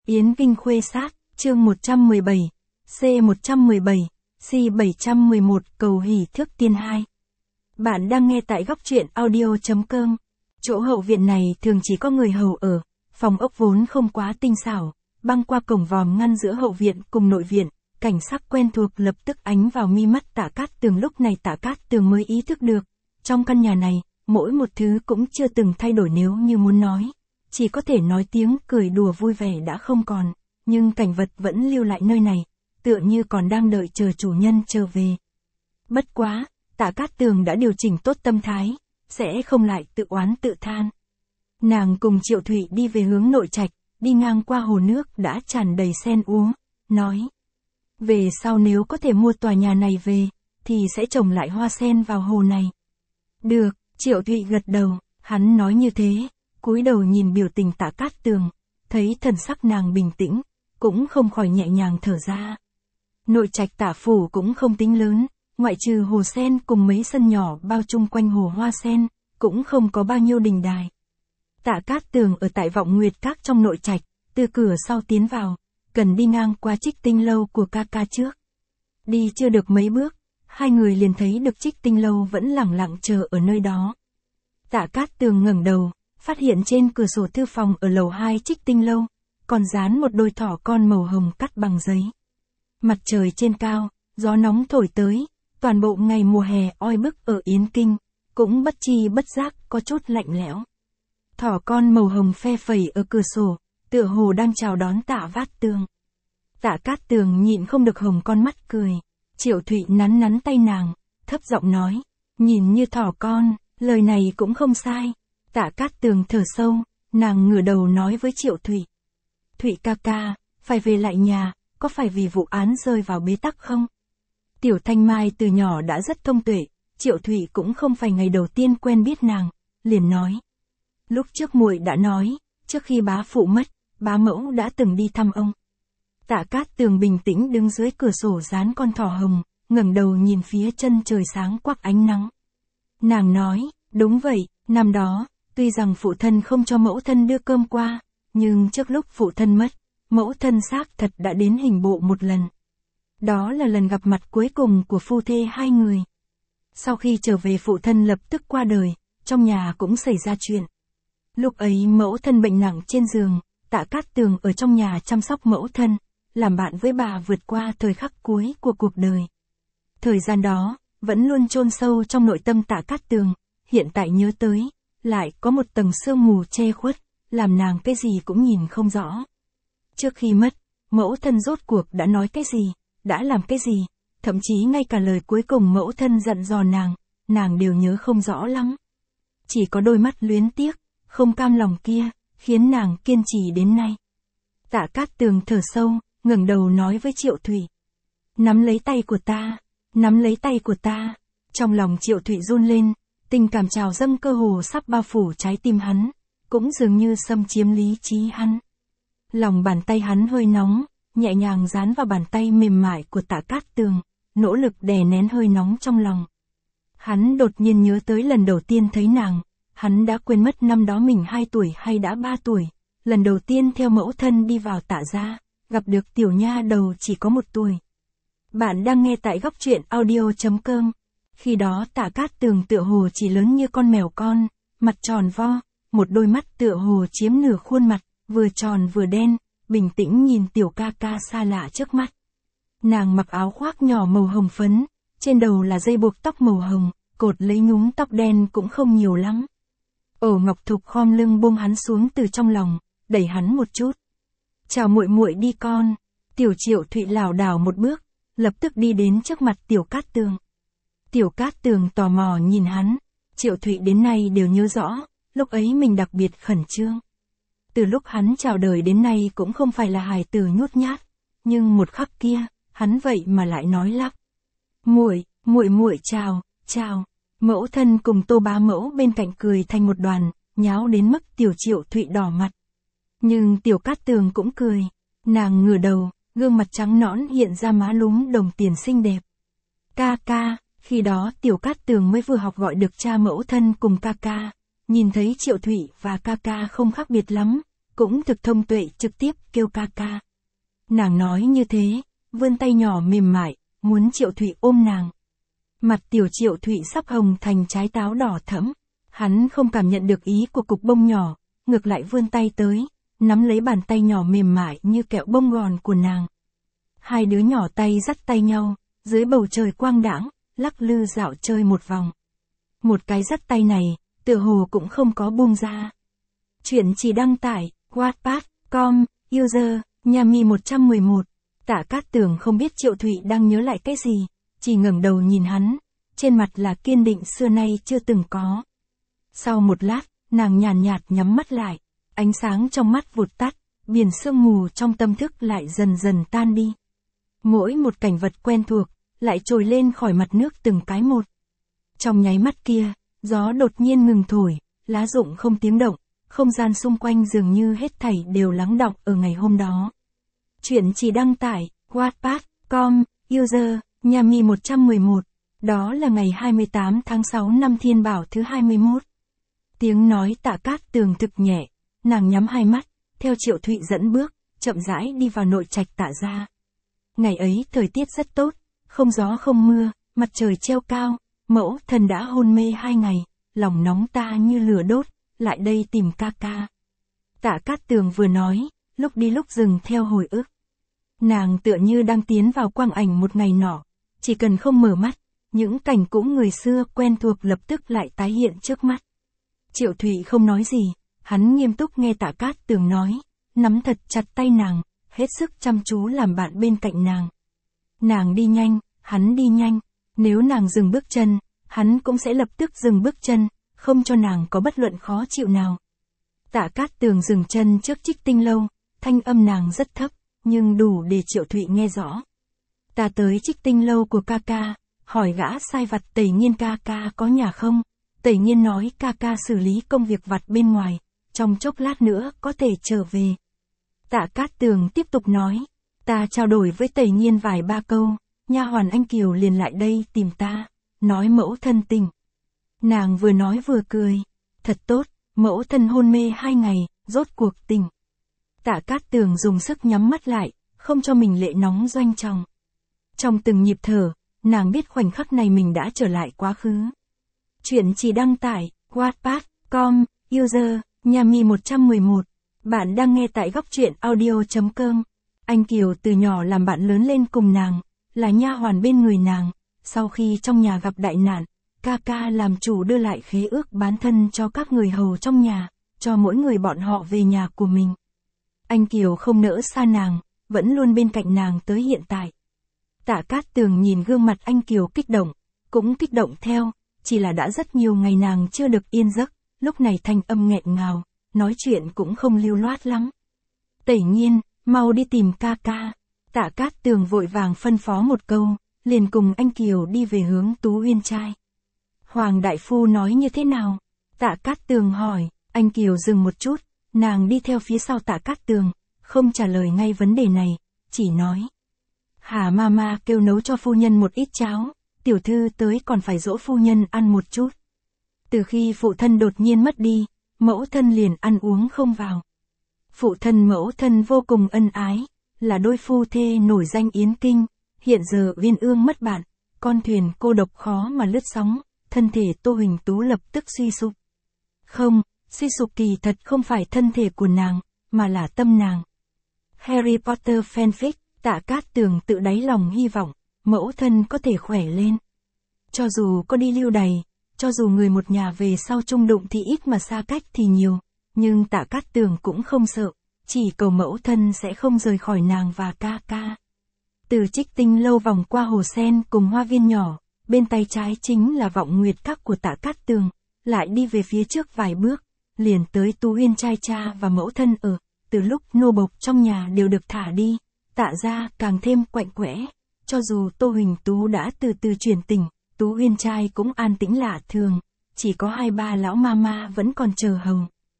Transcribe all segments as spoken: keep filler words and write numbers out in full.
Yến Kinh Khuê Sát, chương một trăm mười bảy, C một trăm mười bảy, C bảy trăm mười một, Cầu Hỷ Thước Tiên hai. Bạn đang nghe tại góc truyện audio.com. Chỗ hậu viện này thường chỉ có người hầu ở, phòng ốc vốn không quá tinh xảo, băng qua cổng vòm ngăn giữa hậu viện cùng nội viện, cảnh sắc quen thuộc lập tức ánh vào mi mắt Tạ Cát Tường. Lúc này Tạ Cát Tường mới ý thức được, trong căn nhà này, mỗi một thứ cũng chưa từng thay đổi, nếu như muốn nói, chỉ có thể nói tiếng cười đùa vui vẻ đã không còn, nhưng cảnh vật vẫn lưu lại nơi này, tựa như còn đang đợi chờ chủ nhân trở về. Bất quá, Tạ Cát Tường đã điều chỉnh tốt tâm thái, sẽ không lại tự oán tự than. Nàng cùng Triệu Thụy đi về hướng nội trạch, đi ngang qua hồ nước đã tràn đầy sen úa, nói: về sau nếu có thể mua tòa nhà này về, thì sẽ trồng lại hoa sen vào hồ này. Được, Triệu Thụy gật đầu, hắn nói như thế, cúi đầu nhìn biểu tình Tạ Cát Tường, thấy thần sắc nàng bình tĩnh, cũng không khỏi nhẹ nhàng thở ra. Nội trạch Tạ phủ cũng không tính lớn, ngoại trừ hồ sen cùng mấy sân nhỏ bao chung quanh hồ hoa sen, cũng không có bao nhiêu đình đài. Tạ Cát Tường ở tại Vọng Nguyệt Các trong nội trạch, từ cửa sau tiến vào, cần đi ngang qua Trích Tinh lâu của ca ca trước. Đi chưa được mấy bước, hai người liền thấy được Trích Tinh lâu vẫn lẳng lặng chờ ở nơi đó. Tạ Cát Tường ngẩng đầu, phát hiện trên cửa sổ thư phòng ở lầu hai Trích Tinh lâu, còn dán một đôi thỏ con màu hồng cắt bằng giấy. Mặt trời trên cao, gió nóng thổi tới, toàn bộ ngày mùa hè oi bức ở Yến Kinh, cũng bất chi bất giác có chút lạnh lẽo. Thỏ con màu hồng phe phẩy ở cửa sổ, tựa hồ đang chào đón Tạ Cát Tường. Tạ Cát Tường nhịn không được hồng con mắt cười. Triệu Thụy nắn nắn tay nàng, thấp giọng nói: nhìn như thỏ con, lời này cũng không sai. Tạ Cát Tường thở sâu, nàng ngửa đầu nói với Triệu Thụy: Thụy ca ca, phải về lại nhà, có phải vì vụ án rơi vào bế tắc không? Tiểu Thanh Mai từ nhỏ đã rất thông tuệ, Triệu Thụy cũng không phải ngày đầu tiên quen biết nàng, liền nói: lúc trước muội đã nói, trước khi bá phụ mất, bá mẫu đã từng đi thăm ông. Tạ Cát Tường bình tĩnh đứng dưới cửa sổ dán con thỏ hồng, ngẩng đầu nhìn phía chân trời sáng quắc ánh nắng. Nàng nói: đúng vậy, năm đó, tuy rằng phụ thân không cho mẫu thân đưa cơm qua, nhưng trước lúc phụ thân mất, mẫu thân xác thật đã đến hình bộ một lần. Đó là lần gặp mặt cuối cùng của phu thê hai người. Sau khi trở về phụ thân lập tức qua đời, trong nhà cũng xảy ra chuyện. Lúc ấy mẫu thân bệnh nặng trên giường, Tạ Cát Tường ở trong nhà chăm sóc mẫu thân, làm bạn với bà vượt qua thời khắc cuối của cuộc đời. Thời gian đó, vẫn luôn chôn sâu trong nội tâm Tạ Cát Tường, hiện tại nhớ tới, lại có một tầng sương mù che khuất, làm nàng cái gì cũng nhìn không rõ. Trước khi mất, mẫu thân rốt cuộc đã nói cái gì, đã làm cái gì, thậm chí ngay cả lời cuối cùng mẫu thân dặn dò nàng, nàng đều nhớ không rõ lắm. Chỉ có đôi mắt luyến tiếc, không cam lòng kia, khiến nàng kiên trì đến nay. Tạ Cát Tường thở sâu, ngẩng đầu nói với Triệu Thụy: nắm lấy tay của ta, nắm lấy tay của ta. Trong lòng Triệu Thụy run lên, tình cảm trào dâng cơ hồ sắp bao phủ trái tim hắn, cũng dường như xâm chiếm lý trí hắn. Lòng bàn tay hắn hơi nóng, nhẹ nhàng dán vào bàn tay mềm mại của Tạ Cát Tường, nỗ lực đè nén hơi nóng trong lòng. Hắn đột nhiên nhớ tới lần đầu tiên thấy nàng, hắn đã quên mất năm đó mình hai tuổi hay đã ba tuổi, lần đầu tiên theo mẫu thân đi vào Tạ gia, gặp được tiểu nha đầu chỉ có một tuổi. Bạn đang nghe tại góc truyện audio.com. Khi đó Tạ Cát Tường tựa hồ chỉ lớn như con mèo con, mặt tròn vo, một đôi mắt tựa hồ chiếm nửa khuôn mặt, vừa tròn vừa đen, bình tĩnh nhìn tiểu ca ca xa lạ trước mắt. Nàng mặc áo khoác nhỏ màu hồng phấn, trên đầu là dây buộc tóc màu hồng, cột lấy nhúm tóc đen cũng không nhiều lắm. Ổ Ngọc Thục khom lưng buông hắn xuống từ trong lòng, đẩy hắn một chút. Chào muội muội đi con. Tiểu Triệu Thụy lảo đảo một bước, lập tức đi đến trước mặt Tiểu Cát Tường. Tiểu Cát Tường tò mò nhìn hắn, Triệu Thụy đến nay đều nhớ rõ, lúc ấy mình đặc biệt khẩn trương. Từ lúc hắn chào đời đến nay cũng không phải là hài tử nhút nhát, nhưng một khắc kia, hắn vậy mà lại nói lắp: muội, muội muội chào, chào. Mẫu thân cùng Tô bá mẫu bên cạnh cười thành một đoàn, nháo đến mức Tiểu Triệu Thụy đỏ mặt. Nhưng Tiểu Cát Tường cũng cười, nàng ngửa đầu, gương mặt trắng nõn hiện ra má lúm đồng tiền xinh đẹp. Ca ca, khi đó Tiểu Cát Tường mới vừa học gọi được cha mẫu thân cùng ca ca, nhìn thấy Triệu Thụy và ca ca không khác biệt lắm, cũng thực thông tuệ trực tiếp kêu ca ca. Nàng nói như thế, vươn tay nhỏ mềm mại, muốn Triệu Thụy ôm nàng. Mặt tiểu Triệu Thụy sắp hồng thành trái táo đỏ thẫm, hắn không cảm nhận được ý của cục bông nhỏ, ngược lại vươn tay tới, nắm lấy bàn tay nhỏ mềm mại như kẹo bông gòn của nàng. Hai đứa nhỏ tay dắt tay nhau, dưới bầu trời quang đãng, lắc lư dạo chơi một vòng. Một cái dắt tay này, tựa hồ cũng không có buông ra. Chuyện chỉ đăng tải, wattpad chấm com, user, Nhami một trăm mười một. Tạ Cát Tường không biết Triệu Thụy đang nhớ lại cái gì, chỉ ngẩng đầu nhìn hắn, trên mặt là kiên định xưa nay chưa từng có. Sau một lát, nàng nhàn nhạt nhắm mắt lại, ánh sáng trong mắt vụt tắt, biển sương mù trong tâm thức lại dần dần tan đi. Mỗi một cảnh vật quen thuộc, lại trồi lên khỏi mặt nước từng cái một. Trong nháy mắt kia, gió đột nhiên ngừng thổi, lá rụng không tiếng động, không gian xung quanh dường như hết thảy đều lắng đọng ở ngày hôm đó. Chuyện chỉ đăng tải, wattpad chấm com, user, Nhami một trăm mười một. Đó là ngày hai mươi tám tháng sáu năm Thiên Bảo thứ hai mươi mốt. Tiếng nói Tạ Cát Tường thực nhẹ, nàng nhắm hai mắt, theo Triệu Thụy dẫn bước, chậm rãi đi vào nội trạch Tạ gia. Ngày ấy thời tiết rất tốt, không gió không mưa, mặt trời treo cao, mẫu thân đã hôn mê hai ngày, lòng nóng ta như lửa đốt, lại đây tìm ca ca. Tạ Cát Tường vừa nói, lúc đi lúc dừng theo hồi ức. Nàng tựa như đang tiến vào quang ảnh một ngày nọ, chỉ cần không mở mắt, những cảnh cũ người xưa quen thuộc lập tức lại tái hiện trước mắt. Triệu Thụy không nói gì, hắn nghiêm túc nghe Tạ Cát Tường nói, nắm thật chặt tay nàng, hết sức chăm chú làm bạn bên cạnh nàng. Nàng đi nhanh, hắn đi nhanh, nếu nàng dừng bước chân, hắn cũng sẽ lập tức dừng bước chân, không cho nàng có bất luận khó chịu nào. Tạ Cát Tường dừng chân trước Trích Tinh Lâu, thanh âm nàng rất thấp, nhưng đủ để Triệu Thụy nghe rõ. Ta tới Trích Tinh Lâu của ca ca, hỏi gã sai vặt Tẩy Nghiên ca ca có nhà không? Tẩy Nghiên nói ca ca xử lý công việc vặt bên ngoài, trong chốc lát nữa có thể trở về. Tạ Cát Tường tiếp tục nói, ta trao đổi với Tẩy Nghiên vài ba câu, nha hoàn Anh Kiều liền lại đây tìm ta, nói mẫu thân tỉnh. Nàng vừa nói vừa cười, thật tốt, mẫu thân hôn mê hai ngày, rốt cuộc tỉnh. Tạ Cát Tường dùng sức nhắm mắt lại, không cho mình lệ nóng doanh trọng. Trong từng nhịp thở, nàng biết khoảnh khắc này mình đã trở lại quá khứ. Chuyện chỉ đăng tải, wattpad chấm com, user, Nhami một trăm mười một. Bạn đang nghe tại góc truyện audio chấm com. Anh Kiều từ nhỏ làm bạn lớn lên cùng nàng, là nha hoàn bên người nàng. Sau khi trong nhà gặp đại nạn, ca ca làm chủ đưa lại khế ước bán thân cho các người hầu trong nhà, cho mỗi người bọn họ về nhà của mình. Anh Kiều không nỡ xa nàng, vẫn luôn bên cạnh nàng tới hiện tại. Tạ Cát Tường nhìn gương mặt anh Kiều kích động, cũng kích động theo, chỉ là đã rất nhiều ngày nàng chưa được yên giấc, lúc này thanh âm nghẹn ngào, nói chuyện cũng không lưu loát lắm. Tẩy Nghiên, mau đi tìm ca ca. Tạ Cát Tường vội vàng phân phó một câu, liền cùng anh Kiều đi về hướng Tú Uyên trai. Hoàng đại phu nói như thế nào? Tạ Cát Tường hỏi, anh Kiều dừng một chút, nàng đi theo phía sau Tạ Cát Tường, không trả lời ngay vấn đề này, chỉ nói. Hà mama kêu nấu cho phu nhân một ít cháo, tiểu thư tới còn phải dỗ phu nhân ăn một chút. Từ khi phụ thân đột nhiên mất đi, mẫu thân liền ăn uống không vào. Phụ thân mẫu thân vô cùng ân ái, là đôi phu thê nổi danh Yến Kinh, hiện giờ Uyên Ương mất bạn, con thuyền cô độc khó mà lướt sóng, thân thể Tô Huỳnh Tú lập tức suy sụp. Không, suy sụp kỳ thật không phải thân thể của nàng, mà là tâm nàng. Harry Potter fanfic, Tạ Cát Tường tự đáy lòng hy vọng, mẫu thân có thể khỏe lên. Cho dù có đi lưu đày, cho dù người một nhà về sau chung đụng thì ít mà xa cách thì nhiều, nhưng Tạ Cát Tường cũng không sợ, chỉ cầu mẫu thân sẽ không rời khỏi nàng và ca ca. Từ Trích Tinh Lâu vòng qua hồ sen cùng hoa viên nhỏ, bên tay trái chính là vọng nguyệt các của Tạ Cát Tường, lại đi về phía trước vài bước, liền tới Tú Uyên trai cha và mẫu thân ở, từ lúc nô bộc trong nhà đều được thả đi, Tạ gia càng thêm quạnh quẽ, cho dù Tô Huỳnh Tú đã từ từ chuyển tình, Tú Uyên trai cũng an tĩnh lạ thường, chỉ có hai ba lão mama vẫn còn chờ hầu.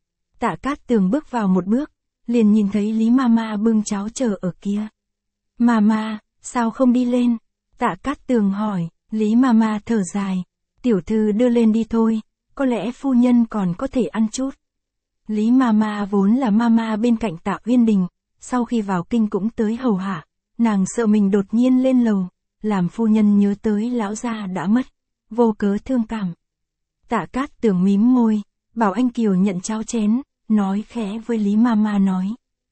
Tạ Cát Tường bước vào một bước, liền nhìn thấy Lý mama bưng cháo chờ ở kia. Mama, sao không đi lên? Tạ Cát Tường hỏi, Lý mama thở dài, tiểu thư đưa lên đi thôi, có lẽ phu nhân còn có thể ăn chút. Lý Mama vốn là Mama bên cạnh Tạ Uyên Đình, sau khi vào kinh cũng tới hầu hạ, nàng sợ mình đột nhiên lên lầu, làm phu nhân nhớ tới lão gia đã mất, vô cớ thương cảm. Tạ Cát Tường mím môi, bảo anh Kiều nhận cháo chén, nói khẽ với Lý Mama nói.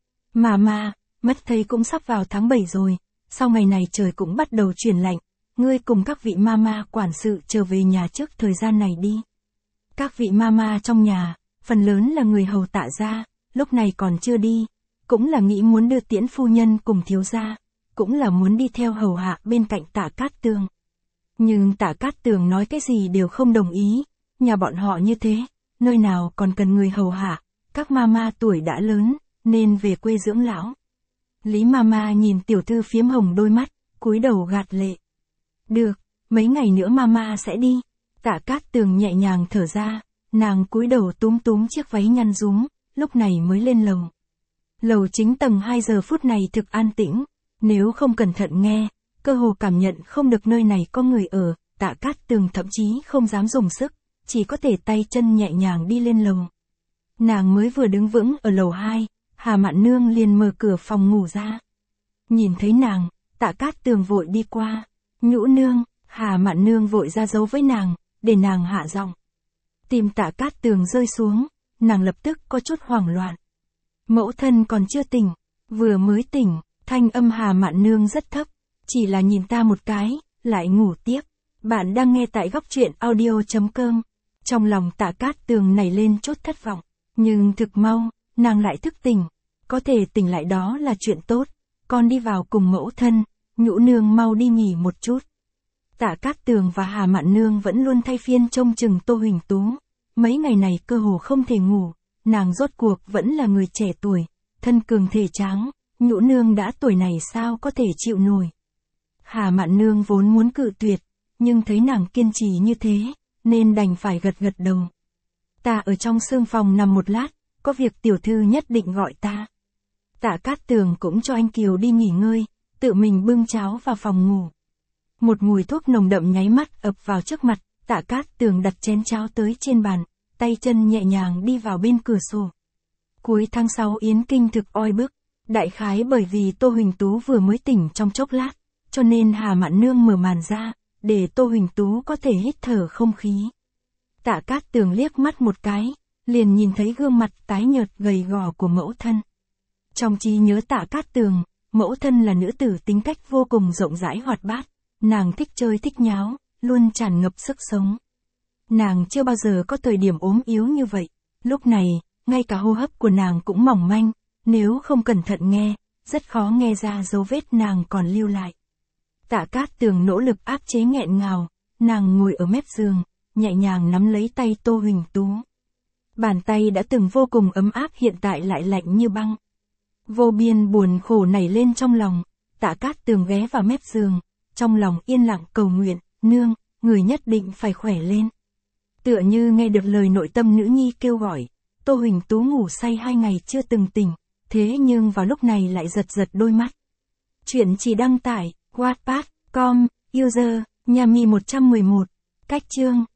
Mama, mất thấy cũng sắp vào tháng bảy rồi, sau ngày này trời cũng bắt đầu chuyển lạnh, ngươi cùng các vị Mama quản sự trở về nhà trước thời gian này đi. Các vị Mama trong nhà, phần lớn là người hầu Tạ gia, lúc này còn chưa đi, cũng là nghĩ muốn đưa tiễn phu nhân cùng thiếu gia, cũng là muốn đi theo hầu hạ bên cạnh Tạ Cát Tường. Nhưng Tạ Cát Tường nói cái gì đều không đồng ý, nhà bọn họ như thế, nơi nào còn cần người hầu hạ, các Mama tuổi đã lớn, nên về quê dưỡng lão. Lý Mama nhìn tiểu thư phiếm hồng đôi mắt, cúi đầu gạt lệ. Được, mấy ngày nữa Mama sẽ đi. Tạ Cát Tường nhẹ nhàng thở ra, nàng cúi đầu túm túm chiếc váy nhăn rúm, lúc này mới lên lầu. Lầu chính tầng hai giờ phút này thực an tĩnh, nếu không cẩn thận nghe, cơ hồ cảm nhận không được nơi này có người ở, Tạ Cát Tường thậm chí không dám dùng sức, chỉ có thể tay chân nhẹ nhàng đi lên lầu. Nàng mới vừa đứng vững ở lầu hai, Hà Mạn Nương liền mở cửa phòng ngủ ra. Nhìn thấy nàng, Tạ Cát Tường vội đi qua, nhũ nương, Hà Mạn Nương vội ra dấu với nàng, để nàng hạ giọng. Tim Tạ Cát Tường rơi xuống, nàng lập tức có chút hoảng loạn. Mẫu thân còn chưa tỉnh, vừa mới tỉnh, thanh âm Hà Mạn Nương rất thấp, chỉ là nhìn ta một cái, lại ngủ tiếp. Bạn đang nghe tại góc truyện audio chấm com. Trong lòng Tạ Cát Tường nảy lên chút thất vọng, nhưng thực mau, nàng lại thức tỉnh, có thể tỉnh lại đó là chuyện tốt, con đi vào cùng mẫu thân, nhũ nương mau đi nghỉ một chút. Tạ Cát Tường và Hà Mạn Nương vẫn luôn thay phiên trông chừng Tô Huỳnh Tú, mấy ngày này cơ hồ không thể ngủ, nàng rốt cuộc vẫn là người trẻ tuổi, thân cường thể tráng, nhũ nương đã tuổi này sao có thể chịu nổi. Hà Mạn Nương vốn muốn cự tuyệt, nhưng thấy nàng kiên trì như thế, nên đành phải gật gật đầu. Ta ở trong sương phòng nằm một lát, có việc tiểu thư nhất định gọi ta. Tạ Cát Tường cũng cho anh Kiều đi nghỉ ngơi, tự mình bưng cháo vào phòng ngủ. Một mùi thuốc nồng đậm nháy mắt ập vào trước mặt, Tạ Cát Tường đặt chén cháo tới trên bàn, tay chân nhẹ nhàng đi vào bên cửa sổ. Cuối tháng sáu Yến Kinh thực oi bức, đại khái bởi vì Tô Huỳnh Tú vừa mới tỉnh trong chốc lát, cho nên Hà Mạn Nương mở màn ra, để Tô Huỳnh Tú có thể hít thở không khí. Tạ Cát Tường liếc mắt một cái, liền nhìn thấy gương mặt tái nhợt gầy gò của mẫu thân. Trong trí nhớ Tạ Cát Tường, mẫu thân là nữ tử tính cách vô cùng rộng rãi hoạt bát, nàng thích chơi thích nháo, luôn tràn ngập sức sống. Nàng chưa bao giờ có thời điểm ốm yếu như vậy, lúc này, ngay cả hô hấp của nàng cũng mỏng manh, nếu không cẩn thận nghe, rất khó nghe ra dấu vết nàng còn lưu lại. Tạ Cát Tường nỗ lực áp chế nghẹn ngào, nàng ngồi ở mép giường, nhẹ nhàng nắm lấy tay Tô Huỳnh Tú. Bàn tay đã từng vô cùng ấm áp hiện tại lại lạnh như băng. Vô biên buồn khổ nảy lên trong lòng, Tạ Cát Tường ghé vào mép giường, trong lòng yên lặng cầu nguyện, nương, người nhất định phải khỏe lên. Tựa như nghe được lời nội tâm nữ nhi kêu gọi, Tô Huỳnh Tú ngủ say hai ngày chưa từng tỉnh, thế nhưng vào lúc này lại giật giật đôi mắt. Chuyện chỉ đăng tải, Wattpad, com, user, Nhami một trăm mười một, cách chương.